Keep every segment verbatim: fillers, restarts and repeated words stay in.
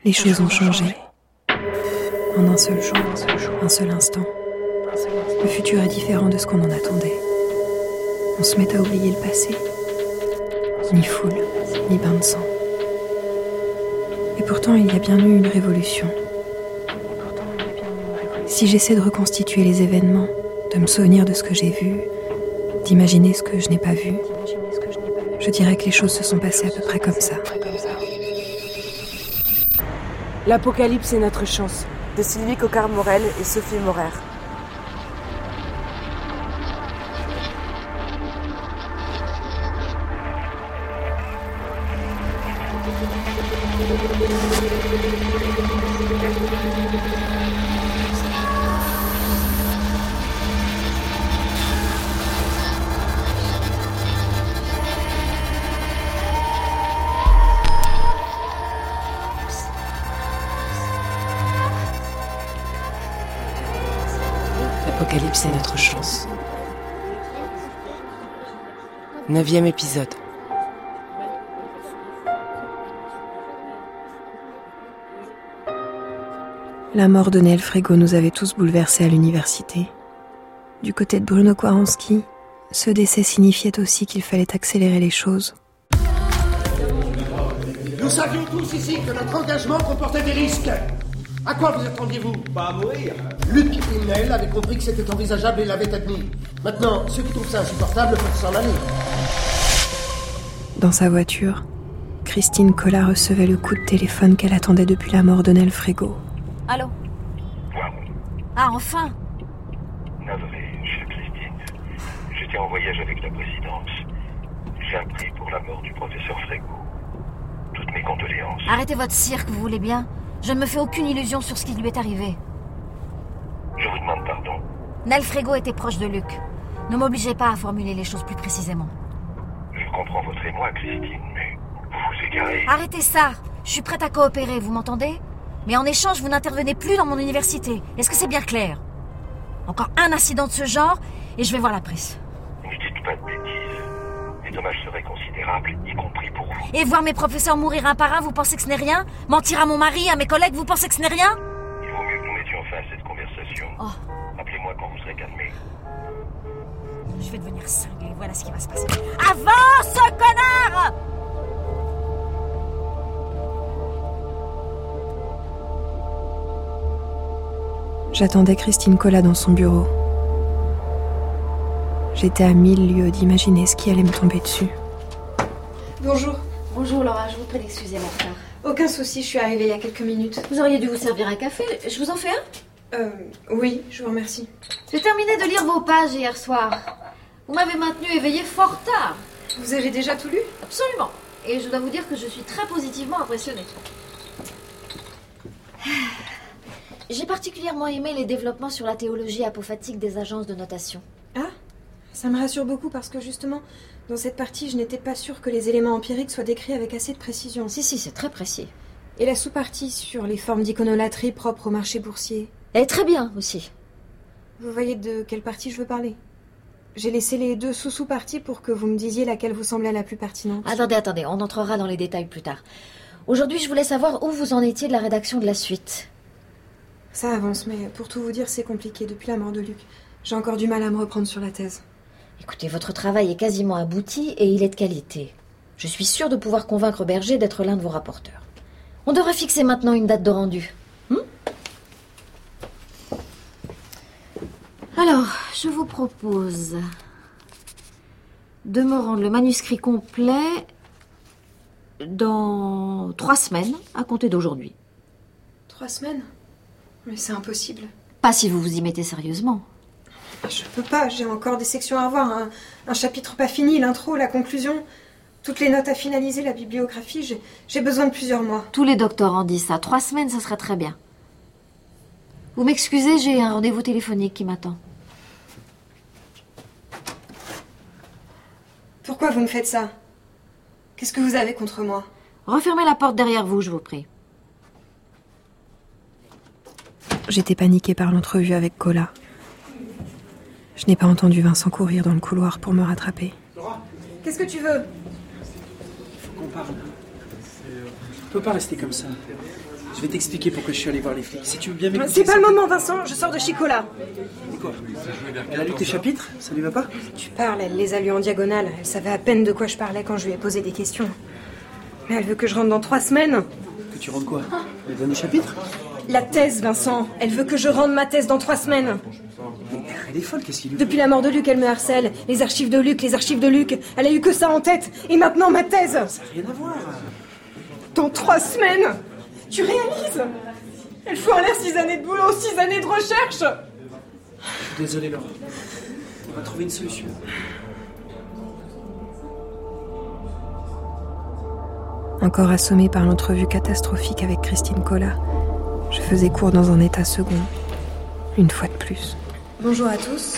Les choses ont changé. En un seul jour, un seul instant. Le futur est différent de ce qu'on en attendait. On se met à oublier le passé. Ni foule, ni bain de sang. Et pourtant, il y a bien eu une révolution. Si j'essaie de reconstituer les événements, de me souvenir de ce que j'ai vu, d'imaginer ce que je n'ai pas vu, je dirais que les choses se sont passées à peu près comme ça. L'Apocalypse est notre chance, de Sylvie Coquart-Morel et Sophie Morer. L'Apocalypse est notre chance. Neuvième épisode. La mort de Nell Frégo nous avait tous bouleversés à l'université. Du côté de Bruno Kwaronski, ce décès signifiait aussi qu'il fallait accélérer les choses. Nous savions tous ici que notre engagement comportait des risques. À quoi vous attendiez-vous? Pas à mourir. Luc et Nell avaient compris que c'était envisageable et l'avaient admis. Maintenant, ceux qui trouvent ça insupportable peuvent s'en aller. Dans sa voiture, Christine Collat recevait le coup de téléphone qu'elle attendait depuis la mort de Nell Frégo. Allô? Ah, enfin! Navré, chère Christine. J'étais en voyage avec la présidence. J'ai appris pour la mort du professeur Frégo. Toutes mes condoléances. Arrêtez votre cirque, vous voulez bien? Je ne me fais aucune illusion sur ce qui lui est arrivé. Je vous demande pardon. Nell Frégo était proche de Luc. Ne m'obligez pas à formuler les choses plus précisément. Je comprends votre émoi, Christine, mais vous vous égarez. Arrêtez ça! Je suis prête à coopérer, vous m'entendez? Mais en échange, vous n'intervenez plus dans mon université. Est-ce que c'est bien clair? Encore un incident de ce genre, et je vais voir la presse. Ne dites pas de bêtises. Les dommages seraient considérables, y compris pour vous. Et voir mes professeurs mourir un par un, vous pensez que ce n'est rien? Mentir à mon mari, à mes collègues, vous pensez que ce n'est rien? Il vaut mieux que nous mettions fin à cette conversation. Oh. Appelez-moi quand vous serez calmé. Je vais devenir cinglée, voilà ce qui va se passer. Avance, connard! J'attendais Christine Collat dans son bureau. J'étais à mille lieues d'imaginer ce qui allait me tomber dessus. Bonjour. Bonjour Laura, je vous prie d'excuser mon retard. Aucun souci, je suis arrivée il y a quelques minutes. Vous auriez dû vous servir un café, je vous en fais un? Euh, oui, je vous remercie. J'ai terminé de lire vos pages hier soir. Vous m'avez maintenue éveillée fort tard. Vous avez déjà tout lu? Absolument. Et je dois vous dire que je suis très positivement impressionnée. J'ai particulièrement aimé les développements sur la théologie apophatique des agences de notation. Ah, ça me rassure beaucoup parce que justement, dans cette partie, je n'étais pas sûre que les éléments empiriques soient décrits avec assez de précision. Si, si, c'est très précis. Et la sous-partie sur les formes d'iconolatrie propres au marché boursier? Elle est très bien aussi. Vous voyez de quelle partie je veux parler? J'ai laissé les deux sous-sous-parties pour que vous me disiez laquelle vous semblait la plus pertinente. Attendez, attendez, on entrera dans les détails plus tard. Aujourd'hui, je voulais savoir où vous en étiez de la rédaction de la suite. Ça avance, mais pour tout vous dire, c'est compliqué depuis la mort de Luc. J'ai encore du mal à me reprendre sur la thèse. Écoutez, votre travail est quasiment abouti et il est de qualité. Je suis sûre de pouvoir convaincre Berger d'être l'un de vos rapporteurs. On devrait fixer maintenant une date de rendu. Hmm? Alors, je vous propose de me rendre le manuscrit complet dans trois semaines, à compter d'aujourd'hui. Trois semaines? Mais c'est impossible. Pas si vous vous y mettez sérieusement. Je peux pas, j'ai encore des sections à voir. Un, un chapitre pas fini, l'intro, la conclusion, toutes les notes à finaliser, la bibliographie. J'ai, j'ai besoin de plusieurs mois. Tous les doctorants disent ça. Trois semaines, ça serait très bien. Vous m'excusez, j'ai un rendez-vous téléphonique qui m'attend. Pourquoi vous me faites ça? Qu'est-ce que vous avez contre moi? Refermez la porte derrière vous, je vous prie. J'étais paniquée par l'entrevue avec Collat. Je n'ai pas entendu Vincent courir dans le couloir pour me rattraper. Qu'est-ce que tu veux? Il faut qu'on parle. On peut pas rester comme ça. Je vais t'expliquer pourquoi je suis allé voir les flics. Si tu veux bien m'écouter... C'est pas le moment, Vincent, je sors de Chicola. Et quoi? Elle a lu tes chapitres? Ça lui va pas? Tu parles, elle les a lus en diagonale. Elle savait à peine de quoi je parlais quand je lui ai posé des questions. Mais elle veut que je rentre dans trois semaines. Que tu rentres quoi? Les derniers chapitres? La thèse, Vincent. Elle veut que je rende ma thèse dans trois semaines. Mais elle est folle, qu'est-ce qu'il lui Depuis la mort de Luc, elle me harcèle. Les archives de Luc, les archives de Luc. Elle a eu que ça en tête. Et maintenant, ma thèse. Ça n'a rien à voir. Dans trois semaines. Tu réalises? Elle fout en l'air six années de boulot, six années de recherche. Je suis désolé, Laura. On va trouver une solution. Encore assommée par l'entrevue catastrophique avec Christine Collat, je faisais cours dans un état second, une fois de plus. Bonjour à tous.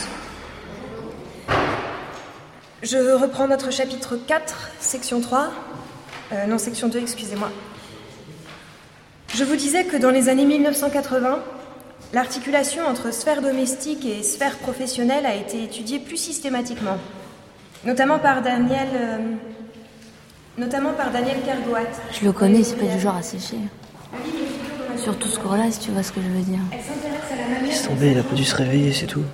Je reprends notre chapitre quatre, section trois. Euh, non, section deux, excusez-moi. Je vous disais que dans les années mille neuf cent quatre-vingts, l'articulation entre sphère domestique et sphère professionnelle a été étudiée plus systématiquement, notamment par Daniel, euh, notamment par Daniel Kergoat. Je le connais, c'est pas du genre à sécher. Surtout ce cours-là, si tu vois ce que je veux dire. Laisse tomber, il a pas dû se réveiller, c'est tout.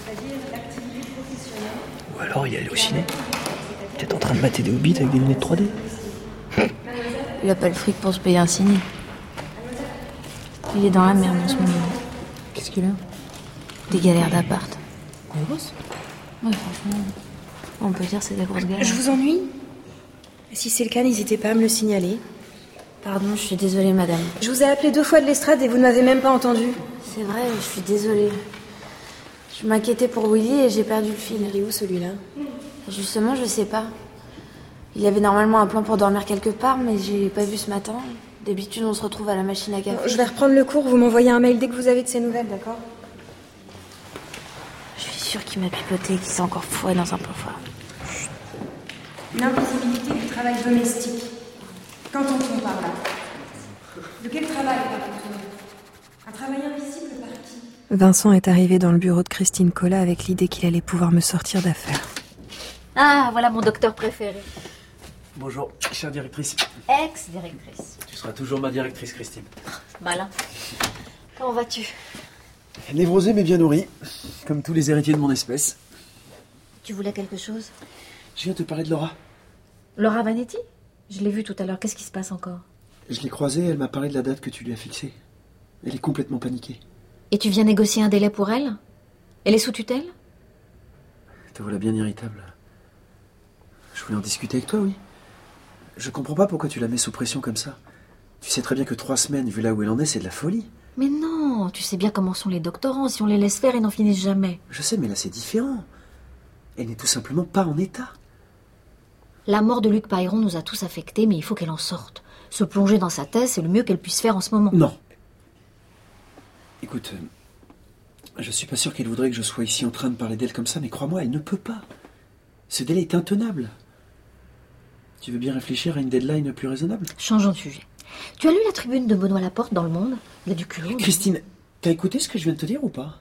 Ou alors il est allé au ciné. Peut-être en train de mater des hobbits avec des lunettes trois D. Il a pas le fric pour se payer un ciné. Il est dans la merde en ce moment. Qu'est-ce qu'il a? Des galères d'appart. Des grosses? Ouais, franchement, on peut dire que c'est des grosses galères. Je vous ennuie? Si c'est le cas, n'hésitez pas à me le signaler. Pardon, je suis désolée, madame. Je vous ai appelé deux fois de l'estrade et vous ne m'avez même pas entendu. C'est vrai, je suis désolée. Je m'inquiétais pour Willy et j'ai perdu le fil. Il est où, celui-là? Justement, je sais pas. Il y avait normalement un plan pour dormir quelque part, mais j'ai pas vu ce matin. D'habitude, on se retrouve à la machine à café. Je vais reprendre le cours, vous m'envoyez un mail dès que vous avez de ces nouvelles, d'accord? Je suis sûre qu'il m'a pipoté et qu'il s'est encore fourré dans un plan fort. L'invisibilité du travail domestique. Qu'entend-on par là? De quel travail parle-t-on? Un travail invisible par qui? Vincent est arrivé dans le bureau de Christine Collat avec l'idée qu'il allait pouvoir me sortir d'affaire. Ah, voilà mon docteur préféré. Bonjour, chère directrice. Ex-directrice. Tu seras toujours ma directrice, Christine. Malin. Comment vas-tu? Névrosé mais bien nourri, comme tous les héritiers de mon espèce. Tu voulais quelque chose? Je viens te parler de Laura. Laura Vanetti? Je l'ai vue tout à l'heure. Qu'est-ce qui se passe encore? Je l'ai croisée, elle m'a parlé de la date que tu lui as fixée. Elle est complètement paniquée. Et tu viens négocier un délai pour elle? Elle est sous tutelle? Te voilà bien irritable. Je voulais en discuter avec toi, oui. Je comprends pas pourquoi tu la mets sous pression comme ça. Tu sais très bien que trois semaines, vu là où elle en est, c'est de la folie. Mais non, tu sais bien comment sont les doctorants. Si on les laisse faire, ils n'en finissent jamais. Je sais, mais là c'est différent. Elle n'est tout simplement pas en état. La mort de Luc Payron nous a tous affectés, mais il faut qu'elle en sorte. Se plonger dans sa thèse, c'est le mieux qu'elle puisse faire en ce moment. Non. Écoute, euh, je suis pas sûr qu'elle voudrait que je sois ici en train de parler d'elle comme ça, mais crois-moi, elle ne peut pas. Ce délai est intenable. Tu veux bien réfléchir à une deadline plus raisonnable? Changeons de sujet. Tu as lu la tribune de Benoît Laporte dans Le Monde? Il y a du culot. Christine, t'as écouté ce que je viens de te dire ou pas?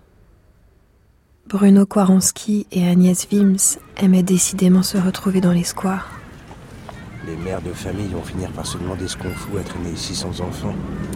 Bruno Kwaronski et Agnès Wilms aimaient décidément se retrouver dans les squares. Les mères de famille vont finir par se demander ce qu'on fout à traîner ici sans enfants.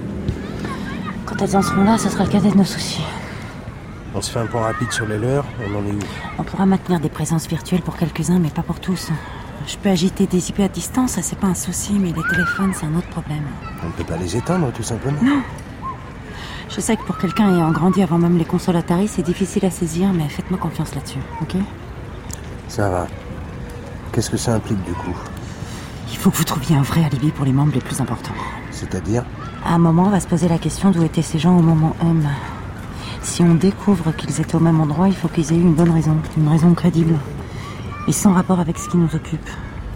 Quand elles en seront là, ça sera le cadet de nos soucis. On se fait un point rapide sur les leurs, on en est où? On pourra maintenir des présences virtuelles pour quelques-uns, mais pas pour tous. Je peux agiter des I P à distance, ça c'est pas un souci, mais les téléphones, c'est un autre problème. On ne peut pas les éteindre, tout simplement? Non. Je sais que pour quelqu'un ayant grandi avant même les consoles Atari, c'est difficile à saisir, mais faites-moi confiance là-dessus, ok? Ça va. Qu'est-ce que ça implique, du coup? Il faut que vous trouviez un vrai alibi pour les membres les plus importants. C'est-à-dire? À un moment, on va se poser la question d'où étaient ces gens au moment M. Si on découvre qu'ils étaient au même endroit, il faut qu'ils aient eu une bonne raison, une raison crédible. Et sans rapport avec ce qui nous occupe.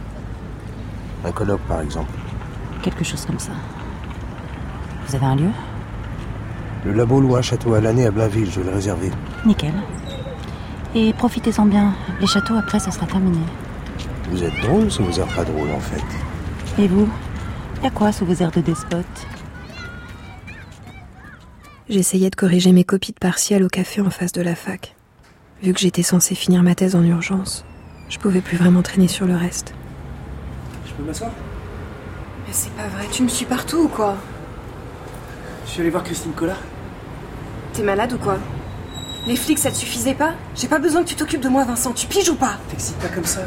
Un colloque, par exemple. Quelque chose comme ça. Vous avez un lieu? Le labo loue un château à l'année à Blainville, je vais le réserver. Nickel. Et profitez-en bien. Les châteaux, après, ça sera terminé. Vous êtes drôle sous vos airs pas drôles, en fait. Et vous? Y'a quoi sous vos airs de despote? J'essayais de corriger mes copies de partiels au café en face de la fac. Vu que j'étais censée finir ma thèse en urgence, je pouvais plus vraiment traîner sur le reste. Je peux m'asseoir? Mais c'est pas vrai, tu me suis partout ou quoi? Je suis allé voir Christine Collat. T'es malade ou quoi? Les flics, ça te suffisait pas? J'ai pas besoin que tu t'occupes de moi, Vincent, tu piges ou pas? T'excites pas comme ça.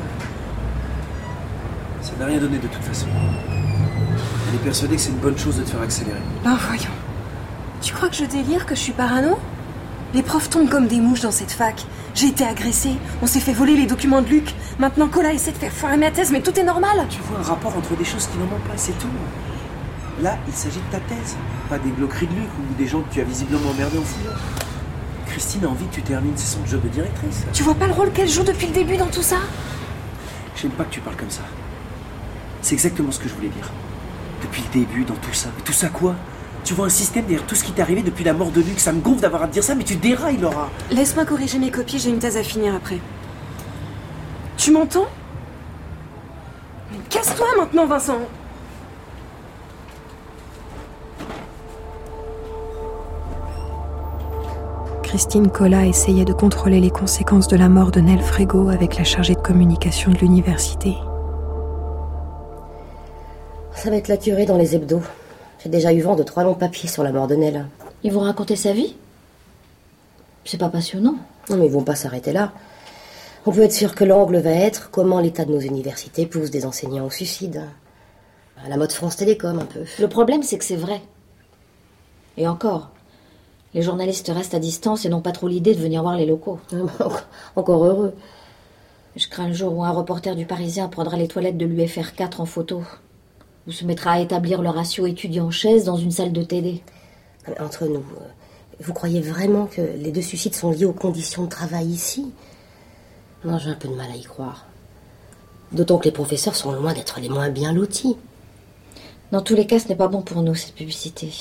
Ça n'a rien donné de toute façon. Elle est persuadée que c'est une bonne chose de te faire accélérer. Ben voyons. Tu crois que je délire, que je suis parano? Les profs tombent comme des mouches dans cette fac. J'ai été agressée, on s'est fait voler les documents de Luc. Maintenant, Collat essaie de faire foirer ma thèse, mais tout est normal. Tu vois un rapport entre des choses qui n'en manquent pas, c'est tout. Là, il s'agit de ta thèse, pas des gloqueries de Luc ou des gens que tu as visiblement emmerdés en fouillant. Christine a envie que tu termines, c'est son job de directrice. Tu vois pas le rôle qu'elle joue depuis le début dans tout ça? J'aime pas que tu parles comme ça. C'est exactement ce que je voulais dire. Depuis le début, dans tout ça. Mais tout ça quoi? Tu vois un système derrière tout ce qui t'est arrivé depuis la mort de Luc. Ça me gonfle d'avoir à te dire ça, mais tu dérailles, Laura. Laisse-moi corriger mes copies, j'ai une thèse à finir après. Tu m'entends? Casse-toi maintenant, Vincent. Christine Collat essayait de contrôler les conséquences de la mort de Nel Frégo avec la chargée de communication de l'université. Ça va être la curée dans les hebdos. J'ai déjà eu vent de trois longs papiers sur la mort de Nel. Ils vont raconter sa vie? C'est pas passionnant. Non, mais ils vont pas s'arrêter là. On peut être sûr que l'angle va être comment l'état de nos universités pousse des enseignants au suicide. À la mode France Télécom, un peu. Le problème, c'est que c'est vrai. Et encore, les journalistes restent à distance et n'ont pas trop l'idée de venir voir les locaux. Encore heureux. Je crains le jour où un reporter du Parisien prendra les toilettes de l'U F R quatre en photo. Ou se mettra à établir le ratio étudiant-chaise dans une salle de T D. Entre nous, vous croyez vraiment que les deux suicides sont liés aux conditions de travail ici? Non, j'ai un peu de mal à y croire. D'autant que les professeurs sont loin d'être les moins bien lotis. Dans tous les cas, ce n'est pas bon pour nous, cette publicité.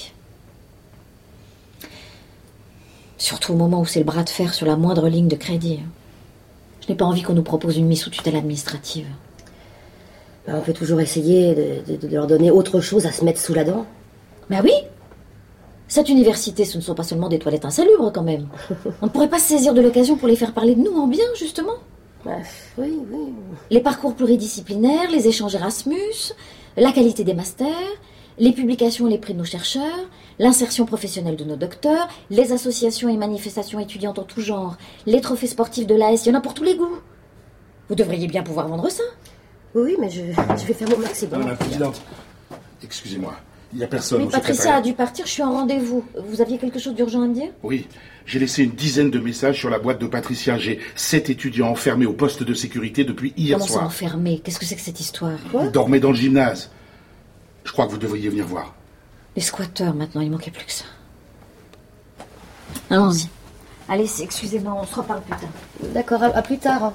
Surtout au moment où c'est le bras de fer sur la moindre ligne de crédit. Je n'ai pas envie qu'on nous propose une mise sous tutelle administrative. Ben, on peut toujours essayer de, de, de leur donner autre chose à se mettre sous la dent. Ben oui. Cette université, ce ne sont pas seulement des toilettes insalubres, quand même. On ne pourrait pas se saisir de l'occasion pour les faire parler de nous en bien, justement? Ben, oui, oui. Les parcours pluridisciplinaires, les échanges Erasmus, la qualité des masters, les publications et les prix de nos chercheurs, l'insertion professionnelle de nos docteurs, les associations et manifestations étudiantes en tout genre, les trophées sportifs de l'A S, il y en a pour tous les goûts. Vous devriez bien pouvoir vendre ça. Oui, mais je, je vais faire mon maximum. Madame la Présidente, excusez-moi, il n'y a personne Mais au Patricia secrétariat. a dû partir, je suis en rendez-vous. Vous aviez quelque chose d'urgent à me dire? Oui, j'ai laissé une dizaine de messages sur la boîte de Patricia. J'ai sept étudiants enfermés au poste de sécurité depuis hier Comment soir. ça enfermé? Qu'est-ce que c'est que cette histoire? Ils dormaient dans le gymnase. Je crois que vous devriez venir voir. Les squatteurs, maintenant, il manquait plus que ça. Allons-y. Allez, excusez-moi, on se reparle plus tard. D'accord, à, à plus tard.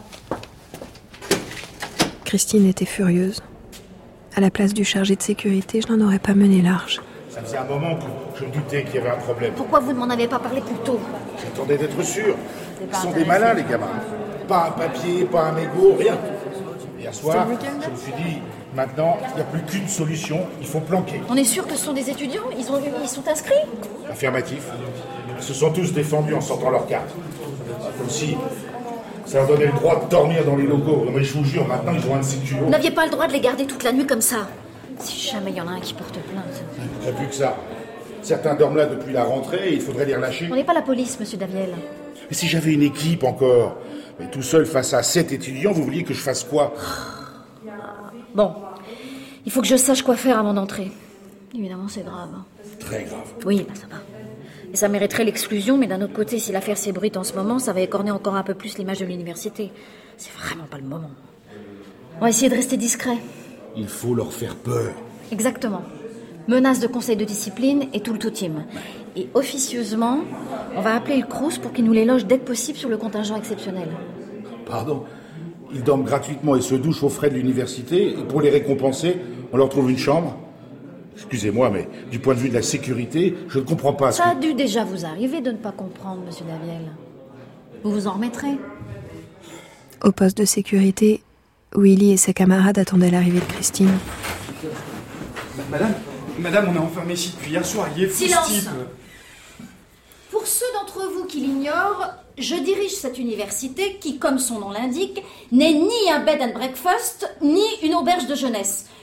Christine était furieuse. À la place du chargé de sécurité, je n'en aurais pas mené large. Ça faisait un moment que je doutais qu'il y avait un problème. Pourquoi vous ne m'en avez pas parlé plus tôt? J'attendais d'être sûr. Ils sont des malins, les gamins. Pas un papier, pas un mégot, rien. Hier soir, je me suis dit, maintenant, il n'y a plus qu'une solution, il faut planquer. On est sûr que ce sont des étudiants? Ils, ont, ils sont inscrits? Affirmatif. Ils se sont tous défendus en sortant leur carte. Comme si ça leur donnait le droit de dormir dans les locaux. Mais je vous jure, maintenant, ils ont un de ces culot. Vous n'aviez pas le droit de les garder toute la nuit comme ça. Si jamais il y en a un qui porte plainte. Il n'y a plus que ça. Certains dorment là depuis la rentrée et il faudrait les relâcher. On n'est pas la police, monsieur Daviel. Mais si j'avais une équipe encore, mais tout seul face à sept étudiants, vous vouliez que je fasse quoi? Bon, il faut que je sache quoi faire avant d'entrer. Évidemment, c'est grave. Très grave. Oui, bah ça va. Et ça mériterait l'exclusion, mais d'un autre côté, si l'affaire s'ébruite en ce moment, ça va écorner encore un peu plus l'image de l'université. C'est vraiment pas le moment. On va essayer de rester discret. Il faut leur faire peur. Exactement. Menace de conseil de discipline et tout le tout-team. Et officieusement, on va appeler le Crous pour qu'il nous les loge dès que possible sur le contingent exceptionnel. Pardon? Ils dorment gratuitement et se douchent aux frais de l'université, et pour les récompenser, on leur trouve une chambre? Excusez-moi, mais du point de vue de la sécurité, je ne comprends pas. Ça a dû déjà vous arriver de ne pas comprendre, monsieur Daviel. Vous vous en remettrez. Au poste de sécurité, Willy et ses camarades attendaient l'arrivée de Christine. Madame, madame, on est enfermé ici depuis hier soir. Il est fou, Silence. ce type. Pour ceux d'entre vous qui l'ignorent, je dirige cette université qui, comme son nom l'indique, n'est ni un bed and breakfast, ni une auberge de jeunesse.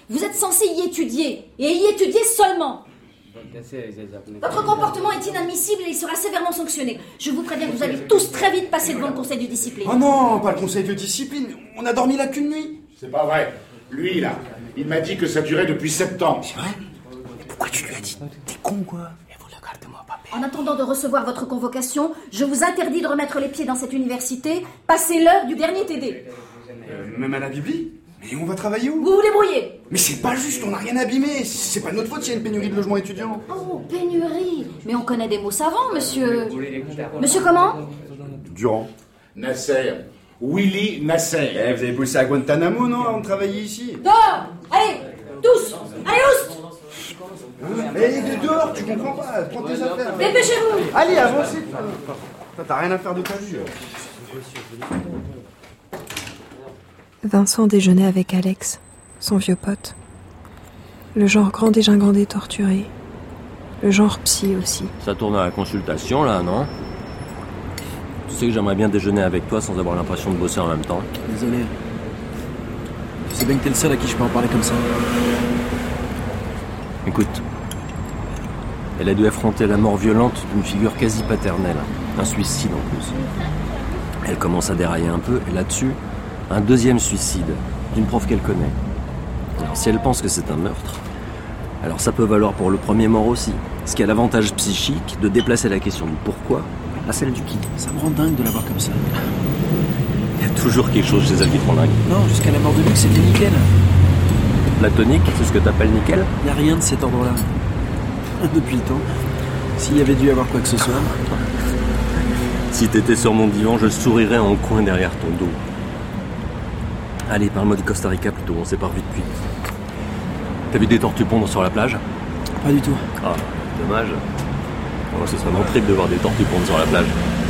Vous êtes censé y étudier, et y étudier seulement. Votre comportement est inadmissible et il sera sévèrement sanctionné. Je vous préviens que vous allez tous très vite passer devant le conseil de discipline. Oh non, pas le conseil de discipline. On a dormi là qu'une nuit. C'est pas vrai. Lui, là, il m'a dit que ça durait depuis septembre. C'est vrai? Pourquoi tu lui as dit? T'es con, quoi? En attendant de recevoir votre convocation, je vous interdis de remettre les pieds dans cette université. Passez l'heure du dernier T D. Euh, même à la Bibli? Mais on va travailler où? Vous vous débrouillez. Mais c'est pas juste, on n'a rien abîmé. C'est pas notre faute s'il y a une pénurie de logements étudiants. Oh, pénurie. Mais on connaît des mots savants, monsieur... Monsieur comment? Durand. Nasser. Willy Nasser. Eh, vous avez bossé à Guantanamo, non, avant de travailler ici? Dehors! Allez, tous! Allez, oust! Eh, dehors, tu comprends pas. Prends tes affaires. Dépêchez-vous! Allez, avancez. Toi, t'as rien à faire de ta vie. Vincent déjeunait avec Alex, son vieux pote. Le genre grand dégingandé torturé. Le genre psy aussi. Ça tourne à la consultation, là, non? Tu sais que j'aimerais bien déjeuner avec toi sans avoir l'impression de bosser en même temps. Désolé. Tu sais bien que t'es le seul à qui je peux en parler comme ça. Écoute. Elle a dû affronter la mort violente d'une figure quasi paternelle. Un suicide, en plus. Elle commence à dérailler un peu, et là-dessus... un deuxième suicide, d'une prof qu'elle connaît. Alors si elle pense que c'est un meurtre, alors ça peut valoir pour le premier mort aussi. Ce qui a l'avantage psychique de déplacer la question du pourquoi à celle du qui. Ça me rend dingue de la voir comme ça. Il y a toujours quelque chose chez elle qui te rend dingue. Non, jusqu'à la mort de Luc, c'était nickel. Platonique, c'est ce que t'appelles nickel? Il n'y a rien de cet ordre-là. Depuis le temps. S'il y avait dû y avoir quoi que ce soit... Si t'étais sur mon divan, je sourirais en coin derrière ton dos. Allez, parle-moi du Costa Rica plutôt, on sépare vite cuite. T'as vu des tortues pondre sur la plage? Pas du tout. Ah, dommage. Oh, ce serait mon trip de voir des tortues pondre sur la plage.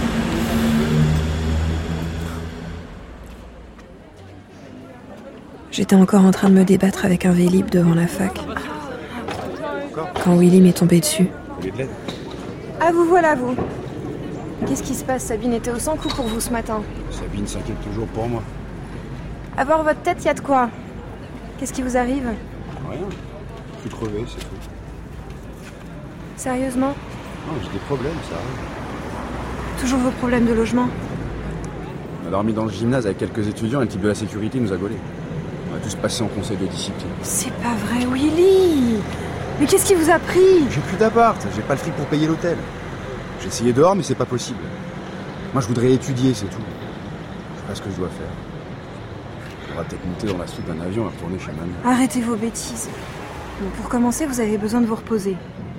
J'étais encore en train de me débattre avec un Vélib devant la fac. Quand Willy m'est tombé dessus. Ah, vous voilà, vous. Qu'est-ce qui se passe? Sabine était au sans coup pour vous ce matin. Sabine s'inquiète toujours pour moi. À voir votre tête, y a de quoi? Qu'est-ce qui vous arrive? Rien. Je suis crevé, c'est tout. Sérieusement? Non, j'ai des problèmes, ça arrive. Toujours vos problèmes de logement? On a dormi dans le gymnase avec quelques étudiants et le type de la sécurité nous a gaulés. On va tous passer en conseil de discipline. C'est pas vrai, Willy! Mais qu'est-ce qui vous a pris? J'ai plus d'appart, j'ai pas le fric pour payer l'hôtel. J'ai essayé dehors, mais c'est pas possible. Moi, je voudrais étudier, c'est tout. Je sais pas ce que je dois faire. On va peut-être monter dans la soute d'un avion et retourner chez mamie. Arrêtez vos bêtises. Bon, pour commencer, vous avez besoin de vous reposer.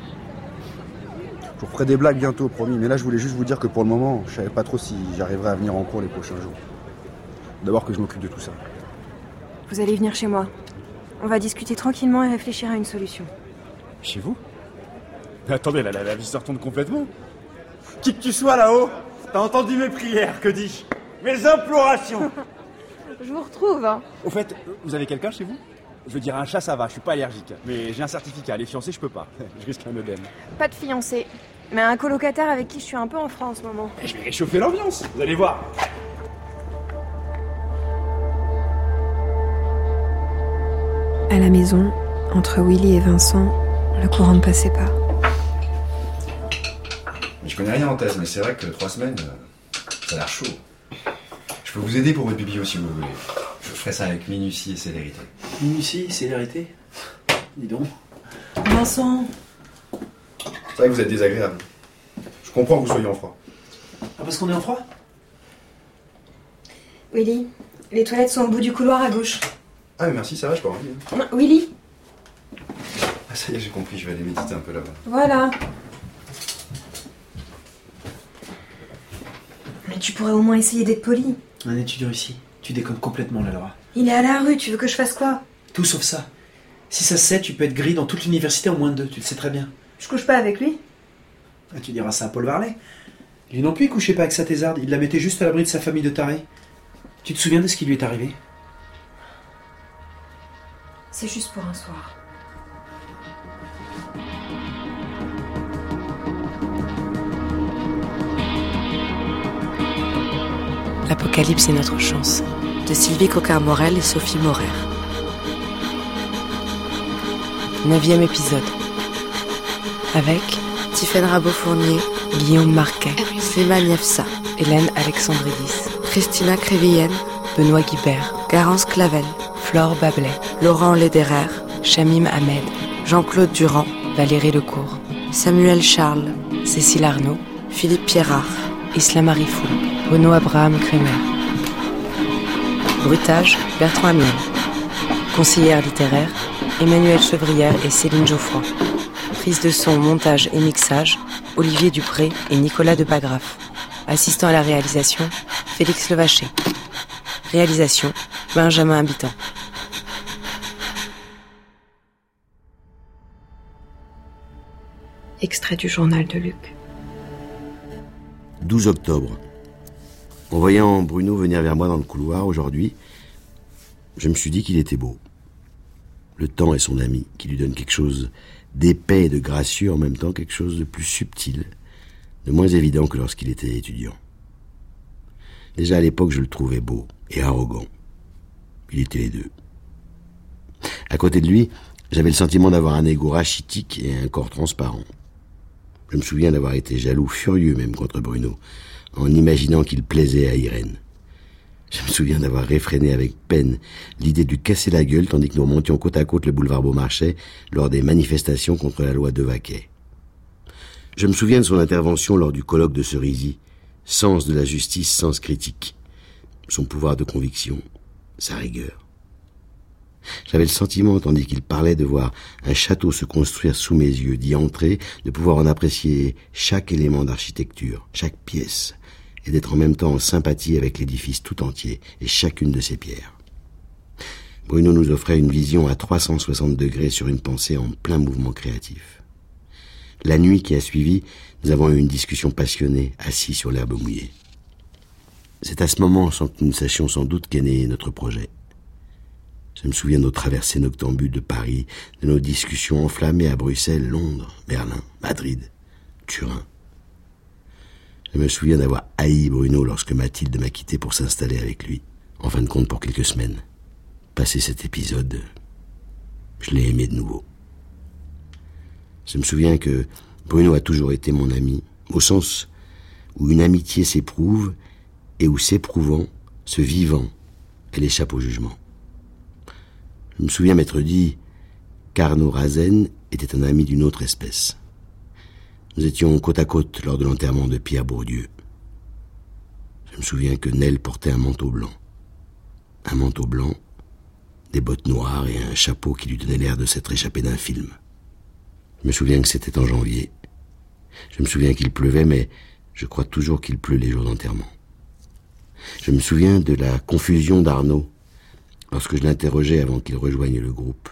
Je vous referai des blagues bientôt, promis. Mais là, je voulais juste vous dire que pour le moment, je savais pas trop si j'arriverais à venir en cours les prochains jours. D'abord que je m'occupe de tout ça. Vous allez venir chez moi. On va discuter tranquillement et réfléchir à une solution. Chez vous? Mais attendez, la, la, la vie se retourne complètement. Qui que tu sois là-haut, t'as entendu mes prières, que dis-je? Mes implorations. Je vous retrouve, hein. Au fait, vous avez quelqu'un chez vous? Je veux dire, un chat, ça va, je suis pas allergique. Mais j'ai un certificat, les fiancés, je peux pas. Je risque un œdème. Pas de fiancé, mais un colocataire avec qui je suis un peu en frein en ce moment. Et je vais réchauffer l'ambiance, vous allez voir. À la maison, entre Willy et Vincent, le courant ne passait pas. Je connais rien en thèse, mais c'est vrai que trois semaines, ça a l'air chaud. Je peux vous aider pour votre biblio si vous voulez. Je ferai ça avec minutie et célérité. Minutie, célérité? Dis donc. Vincent! C'est vrai que vous êtes désagréable. Je comprends que vous soyez en froid. Ah, parce qu'on est en froid? Willy, les toilettes sont au bout du couloir à gauche. Ah, mais merci, ça va, je peux en venir. Non, Willy! Ah, ça y est, j'ai compris, je vais aller méditer un peu là-bas. Voilà. Mais tu pourrais au moins essayer d'être poli. Un étudiant ici, tu déconnes complètement, la Laura. Il est à la rue, tu veux que je fasse quoi? Tout sauf ça. Si ça se sait, tu peux être gris dans toute l'université en moins de deux, tu le sais très bien. Je couche pas avec lui. Ah, tu diras ça à Paul Varlet. Lui non plus, il couchait pas avec sa thésarde, il la mettait juste à l'abri de sa famille de tarés. Tu te souviens de ce qui lui est arrivé? C'est juste pour un soir. L'Apocalypse est notre chance, de Sylvie Coquart-Morel et Sophie Morer. Neuvième épisode. Avec Tiffaine Rabot-Fournier, Guillaume Marquet, Slimane Yefsa, Hélène Alexandridis, Christina Crévillienne, Benoît Guibert, Garance Clavel, Flore Bablet, Laurent Lederer, Shamim Ahmed, Jean-Claude Durand, Valérie Lecourt, Samuel Charles, Cécile Arnaud, Philippe Pierrard, Islam Arifoul, Renaud Abraham Kremer. Bruitage, Bertrand Amiel. Conseillère littéraire, Emmanuelle Chevrière et Céline Geoffroy. Prise de son, montage et mixage, Olivier Dupré et Nicolas Depagraf. Assistant à la réalisation, Félix Levaché. Réalisation, Benjamin Habitant. Extrait du journal de Luc. douze octobre. En voyant Bruno venir vers moi dans le couloir aujourd'hui, je me suis dit qu'il était beau. Le temps est son ami, qui lui donne quelque chose d'épais et de gracieux, en même temps quelque chose de plus subtil, de moins évident que lorsqu'il était étudiant. Déjà à l'époque, je le trouvais beau et arrogant. Il était les deux. À côté de lui, j'avais le sentiment d'avoir un égo rachitique et un corps transparent. Je me souviens d'avoir été jaloux, furieux même contre Bruno, en imaginant qu'il plaisait à Irène. Je me souviens d'avoir réfréné avec peine l'idée de lui casser la gueule tandis que nous remontions côte à côte le boulevard Beaumarchais lors des manifestations contre la loi Devaquet. Je me souviens de son intervention lors du colloque de Cerisy, sens de la justice, sens critique, son pouvoir de conviction, sa rigueur. J'avais le sentiment, tandis qu'il parlait, de voir un château se construire sous mes yeux, d'y entrer, de pouvoir en apprécier chaque élément d'architecture, chaque pièce, et d'être en même temps en sympathie avec l'édifice tout entier et chacune de ses pierres. Bruno nous offrait une vision à trois cent soixante degrés sur une pensée en plein mouvement créatif. La nuit qui a suivi, nous avons eu une discussion passionnée, assis sur l'herbe mouillée. C'est à ce moment, sans que nous ne sachions sans doute, qu'est né notre projet. Je me souviens de nos traversées noctambules de Paris, de nos discussions enflammées à Bruxelles, Londres, Berlin, Madrid, Turin. Je me souviens d'avoir haï Bruno lorsque Mathilde m'a quitté pour s'installer avec lui, en fin de compte pour quelques semaines. Passé cet épisode, je l'ai aimé de nouveau. Je me souviens que Bruno a toujours été mon ami, au sens où une amitié s'éprouve et où s'éprouvant, se vivant, elle échappe au jugement. Je me souviens m'être dit qu'Arnaud Razen était un ami d'une autre espèce. Nous étions côte à côte lors de l'enterrement de Pierre Bourdieu. Je me souviens que Nel portait un manteau blanc. Un manteau blanc, des bottes noires et un chapeau qui lui donnait l'air de s'être échappé d'un film. Je me souviens que c'était en janvier. Je me souviens qu'il pleuvait, mais je crois toujours qu'il pleut les jours d'enterrement. Je me souviens de la confusion d'Arnaud lorsque je l'interrogeais avant qu'il rejoigne le groupe.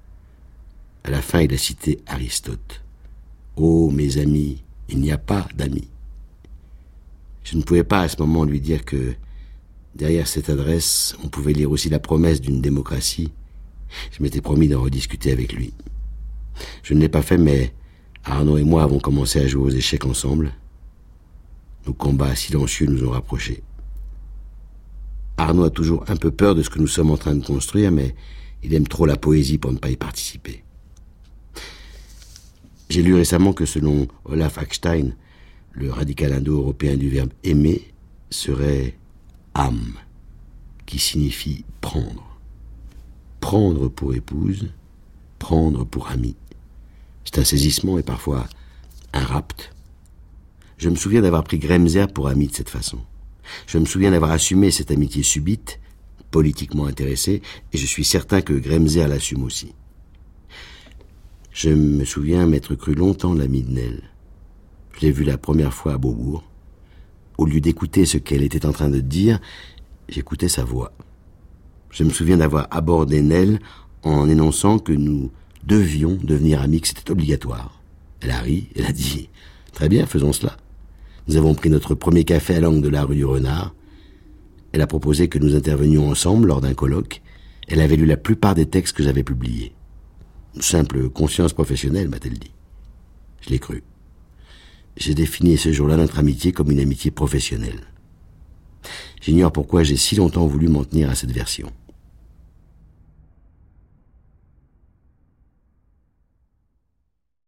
À la fin, il a cité Aristote. « Oh, mes amis, il n'y a pas d'amis. » Je ne pouvais pas à ce moment lui dire que, derrière cette adresse, on pouvait lire aussi la promesse d'une démocratie. Je m'étais promis d'en rediscuter avec lui. Je ne l'ai pas fait, mais Arnaud et moi avons commencé à jouer aux échecs ensemble. Nos combats silencieux nous ont rapprochés. Arnaud a toujours un peu peur de ce que nous sommes en train de construire, mais il aime trop la poésie pour ne pas y participer. J'ai lu récemment que selon Olaf Ackstein, le radical indo-européen du verbe aimer serait âme, qui signifie prendre. Prendre pour épouse, prendre pour ami. C'est un saisissement et parfois un rapt. Je me souviens d'avoir pris Gremser pour ami de cette façon. Je me souviens d'avoir assumé cette amitié subite, politiquement intéressée, et je suis certain que Gremser l'assume aussi. Je me souviens m'être cru longtemps l'ami de Nel. Je l'ai vue la première fois à Beaubourg. Au lieu d'écouter ce qu'elle était en train de dire, j'écoutais sa voix. Je me souviens d'avoir abordé Nel en énonçant que nous devions devenir amis, que c'était obligatoire. Elle a ri, elle a dit « Très bien, faisons cela ». Nous avons pris notre premier café à l'angle de la rue du Renard. Elle a proposé que nous intervenions ensemble lors d'un colloque. Elle avait lu la plupart des textes que j'avais publiés. Une simple conscience professionnelle, m'a-t-elle dit. Je l'ai cru. J'ai défini ce jour-là notre amitié comme une amitié professionnelle. J'ignore pourquoi j'ai si longtemps voulu m'en tenir à cette version.